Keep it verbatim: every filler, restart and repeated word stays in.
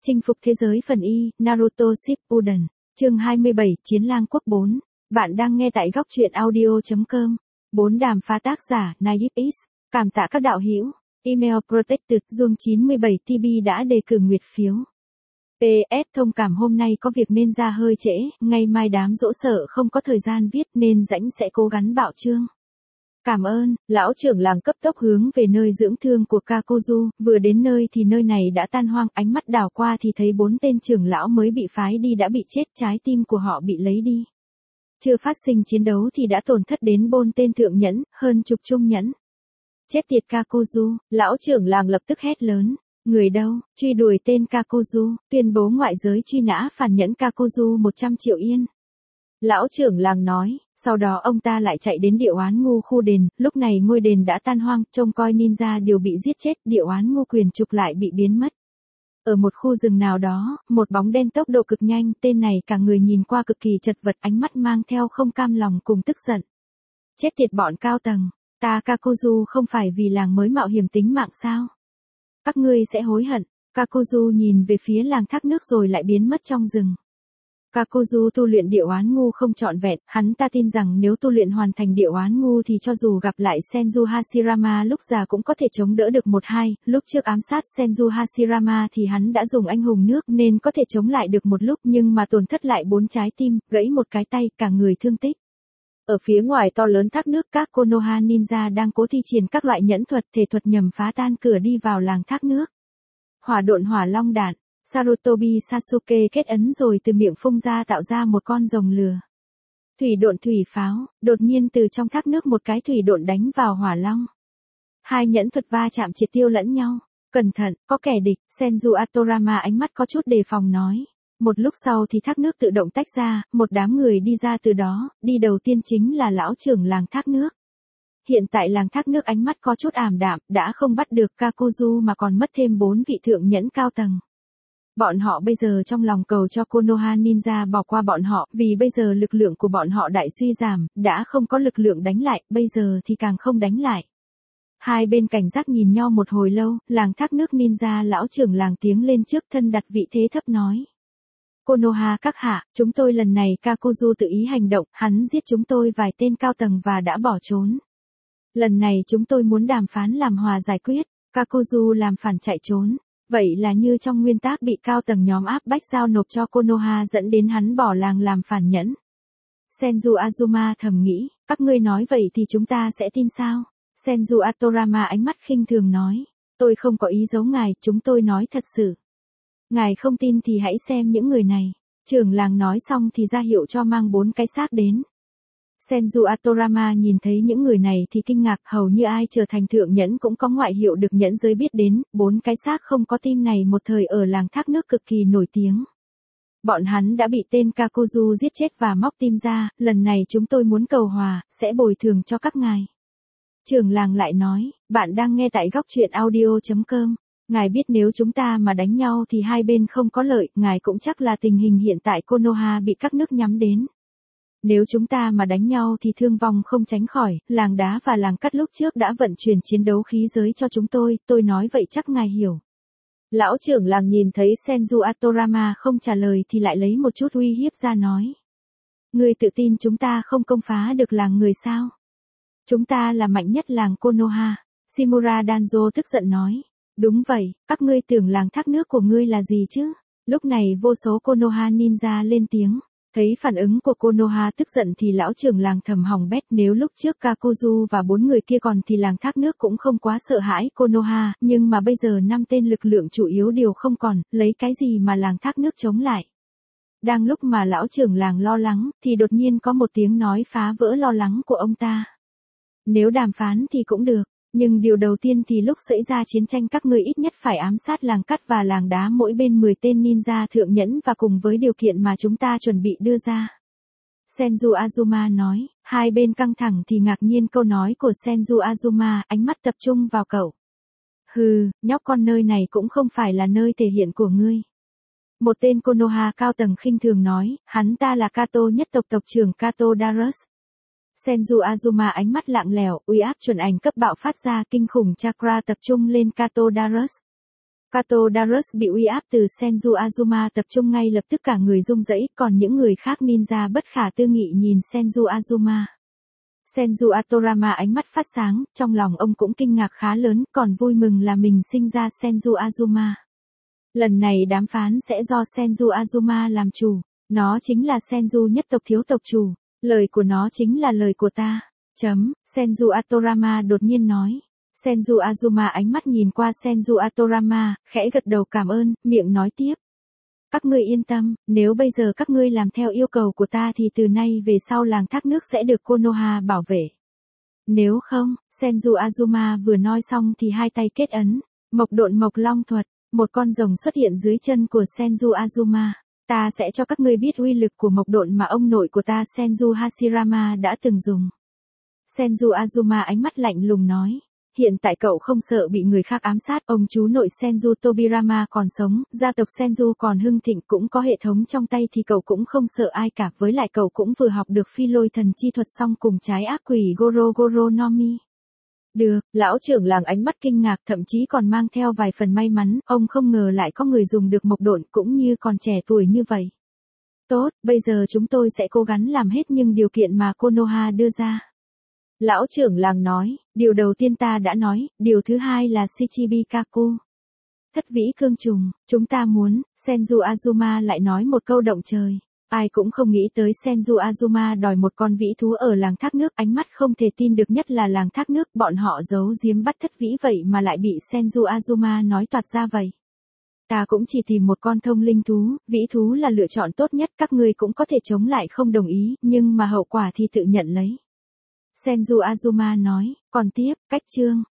Chinh phục thế giới phần Y, Naruto Shippuden, chương hai mươi bảy, Chiến lang quốc bốn. Bạn đang nghe tại góc truyện audio chấm com. bốn Đàm phá tác giả, Naive X. Cảm tạ các đạo hữu. Email Protected Zoom chín mươi bảy T B đã đề cử nguyệt phiếu. pê ép thông cảm hôm nay có việc nên ra hơi trễ, ngày mai đám dỗ sợ không có thời gian viết nên rãnh sẽ cố gắng bạo chương. Cảm ơn, lão trưởng làng cấp tốc hướng về nơi dưỡng thương của Kakuzu, vừa đến nơi thì nơi này đã tan hoang, ánh mắt đảo qua thì thấy bốn tên trưởng lão mới bị phái đi đã bị chết, trái tim của họ bị lấy đi. Chưa phát sinh chiến đấu thì đã tổn thất đến bốn tên thượng nhẫn, hơn chục trung nhẫn. Chết tiệt Kakuzu, lão trưởng làng lập tức hét lớn. Người đâu, truy đuổi tên Kakuzu, tuyên bố ngoại giới truy nã phản nhẫn Kakuzu một trăm triệu yên. Lão trưởng làng nói, sau đó ông ta lại chạy đến địa oán ngu khu đền, lúc này ngôi đền đã tan hoang, trông coi ninja đều bị giết chết, địa oán ngu quyền trục lại bị biến mất. Ở một khu rừng nào đó, một bóng đen tốc độ cực nhanh, tên này cả người nhìn qua cực kỳ chật vật, ánh mắt mang theo không cam lòng cùng tức giận. Chết tiệt bọn cao tầng, ta Kakuzu không phải vì làng mới mạo hiểm tính mạng sao? Các ngươi sẽ hối hận. Kakuzu nhìn về phía làng thác nước rồi lại biến mất trong rừng. Kakuzu tu luyện địa oán ngu không trọn vẹn, hắn ta tin rằng nếu tu luyện hoàn thành địa oán ngu thì cho dù gặp lại Senju Hashirama lúc già cũng có thể chống đỡ được một hai, lúc trước ám sát Senju Hashirama thì hắn đã dùng anh hùng nước nên có thể chống lại được một lúc, nhưng mà tổn thất lại bốn trái tim, gãy một cái tay, cả người thương tích. Ở phía ngoài to lớn thác nước, các Konoha ninja đang cố thi triển các loại nhẫn thuật, thể thuật nhằm phá tan cửa đi vào làng thác nước. Hỏa độn hỏa long đạn. Sarutobi Sasuke kết ấn rồi từ miệng phun ra tạo ra một con rồng lửa. Thủy độn thủy pháo, đột nhiên từ trong thác nước một cái thủy độn đánh vào hỏa long. Hai nhẫn thuật va chạm triệt tiêu lẫn nhau. Cẩn thận, có kẻ địch, Senju Atorama ánh mắt có chút đề phòng nói. Một lúc sau thì thác nước tự động tách ra, một đám người đi ra từ đó, đi đầu tiên chính là lão trưởng làng thác nước. Hiện tại làng thác nước ánh mắt có chút ảm đạm, đã không bắt được Kakuzu mà còn mất thêm bốn vị thượng nhẫn cao tầng. Bọn họ bây giờ trong lòng cầu cho Konoha Ninja bỏ qua bọn họ, vì bây giờ lực lượng của bọn họ đại suy giảm, đã không có lực lượng đánh lại, bây giờ thì càng không đánh lại. Hai bên cảnh giác nhìn nhau một hồi lâu, làng thác nước Ninja lão trưởng làng tiếng lên trước, thân đặt vị thế thấp nói. Konoha các hạ, chúng tôi lần này Kakuzu tự ý hành động, hắn giết chúng tôi vài tên cao tầng và đã bỏ trốn. Lần này chúng tôi muốn đàm phán làm hòa giải quyết, Kakuzu làm phản chạy trốn. Vậy là như trong nguyên tắc bị cao tầng nhóm áp bách giao nộp cho Konoha dẫn đến hắn bỏ làng làm phản nhẫn. Senju Azuma thầm nghĩ, các ngươi nói vậy thì chúng ta sẽ tin sao? Senju Atorama ánh mắt khinh thường nói, tôi không có ý giấu ngài, chúng tôi nói thật sự. Ngài không tin thì hãy xem những người này. Trưởng làng nói xong thì ra hiệu cho mang bốn cái xác đến. Senju Atorama nhìn thấy những người này thì kinh ngạc, hầu như ai trở thành thượng nhẫn cũng có ngoại hiệu được nhẫn giới biết đến, bốn cái xác không có tim này một thời ở làng thác nước cực kỳ nổi tiếng. Bọn hắn đã bị tên Kakuzu giết chết và móc tim ra, lần này chúng tôi muốn cầu hòa, sẽ bồi thường cho các ngài. Trưởng làng lại nói, bạn đang nghe tại góc truyện audio chấm com. Ngài biết nếu chúng ta mà đánh nhau thì hai bên không có lợi, ngài cũng chắc là tình hình hiện tại Konoha bị các nước nhắm đến. Nếu chúng ta mà đánh nhau thì thương vong không tránh khỏi, làng đá và làng cắt lúc trước đã vận chuyển chiến đấu khí giới cho chúng tôi, tôi nói vậy chắc ngài hiểu. Lão trưởng làng nhìn thấy Senju Atorama không trả lời thì lại lấy một chút uy hiếp ra nói. Ngươi tự tin chúng ta không công phá được làng người sao? Chúng ta là mạnh nhất làng Konoha. Shimura Danzo tức giận nói. Đúng vậy, các ngươi tưởng làng thác nước của ngươi là gì chứ? Lúc này vô số Konoha ninja lên tiếng. Thấy phản ứng của Konoha tức giận thì lão trưởng làng thầm hỏng bét, nếu lúc trước Kakuzu và bốn người kia còn thì làng thác nước cũng không quá sợ hãi Konoha, nhưng mà bây giờ năm tên lực lượng chủ yếu đều không còn, lấy cái gì mà làng thác nước chống lại. Đang lúc mà lão trưởng làng lo lắng, thì đột nhiên có một tiếng nói phá vỡ lo lắng của ông ta. Nếu đàm phán thì cũng được, nhưng điều đầu tiên thì lúc xảy ra chiến tranh các ngươi ít nhất phải ám sát làng cắt và làng đá mỗi bên mười tên ninja thượng nhẫn và cùng với điều kiện mà chúng ta chuẩn bị đưa ra. Senju Azuma nói, hai bên căng thẳng thì ngạc nhiên câu nói của Senju Azuma, ánh mắt tập trung vào cậu. Hừ, nhóc con, nơi này cũng không phải là nơi thể hiện của ngươi. Một tên Konoha cao tầng khinh thường nói, hắn ta là Kato nhất tộc tộc trưởng Kato Darius. Senju Azuma ánh mắt lặng lẽo, uy áp chuẩn ảnh cấp bạo phát ra, kinh khủng chakra tập trung lên Kato Darius. Kato Darius bị uy áp từ Senju Azuma tập trung ngay lập tức cả người rung rẩy, còn những người khác ninja bất khả tư nghị nhìn Senju Azuma. Senju Atorama ánh mắt phát sáng, trong lòng ông cũng kinh ngạc khá lớn, còn vui mừng là mình sinh ra Senju Azuma. Lần này đàm phán sẽ do Senju Azuma làm chủ, nó chính là Senju nhất tộc thiếu tộc chủ, lời của nó chính là lời của ta. Chấm, Senju Atorama đột nhiên nói. Senju Azuma ánh mắt nhìn qua Senju Atorama, khẽ gật đầu cảm ơn, miệng nói tiếp. Các ngươi yên tâm, nếu bây giờ các ngươi làm theo yêu cầu của ta thì từ nay về sau làng thác nước sẽ được Konoha bảo vệ. Nếu không, Senju Azuma vừa nói xong thì hai tay kết ấn, mộc độn mộc long thuật, một con rồng xuất hiện dưới chân của Senju Azuma. Ta sẽ cho các ngươi biết uy lực của mộc độn mà ông nội của ta Senju Hashirama đã từng dùng. Senju Azuma ánh mắt lạnh lùng nói. Hiện tại cậu không sợ bị người khác ám sát, ông chú nội Senju Tobirama còn sống, gia tộc Senju còn hưng thịnh cũng có hệ thống trong tay thì cậu cũng không sợ ai cả, với lại cậu cũng vừa học được phi lôi thần chi thuật xong cùng trái ác quỷ Goro Goro no Mi. Được, lão trưởng làng ánh mắt kinh ngạc thậm chí còn mang theo vài phần may mắn, ông không ngờ lại có người dùng được mộc độn cũng như còn trẻ tuổi như vậy. Tốt, bây giờ chúng tôi sẽ cố gắng làm hết những điều kiện mà Konoha đưa ra. Lão trưởng làng nói, điều đầu tiên ta đã nói, điều thứ hai là Shichibikaku. Thất vĩ cương trùng, chúng ta muốn, Senju Azuma lại nói một câu động trời. Ai cũng không nghĩ tới Senju Azuma đòi một con vĩ thú ở làng thác nước, ánh mắt không thể tin được, nhất là làng thác nước, bọn họ giấu giếm bắt thất vĩ vậy mà lại bị Senju Azuma nói toạc ra vậy. Ta cũng chỉ tìm một con thông linh thú, vĩ thú là lựa chọn tốt nhất, các ngươi cũng có thể chống lại không đồng ý, nhưng mà hậu quả thì tự nhận lấy. Senju Azuma nói, còn tiếp, cách chương.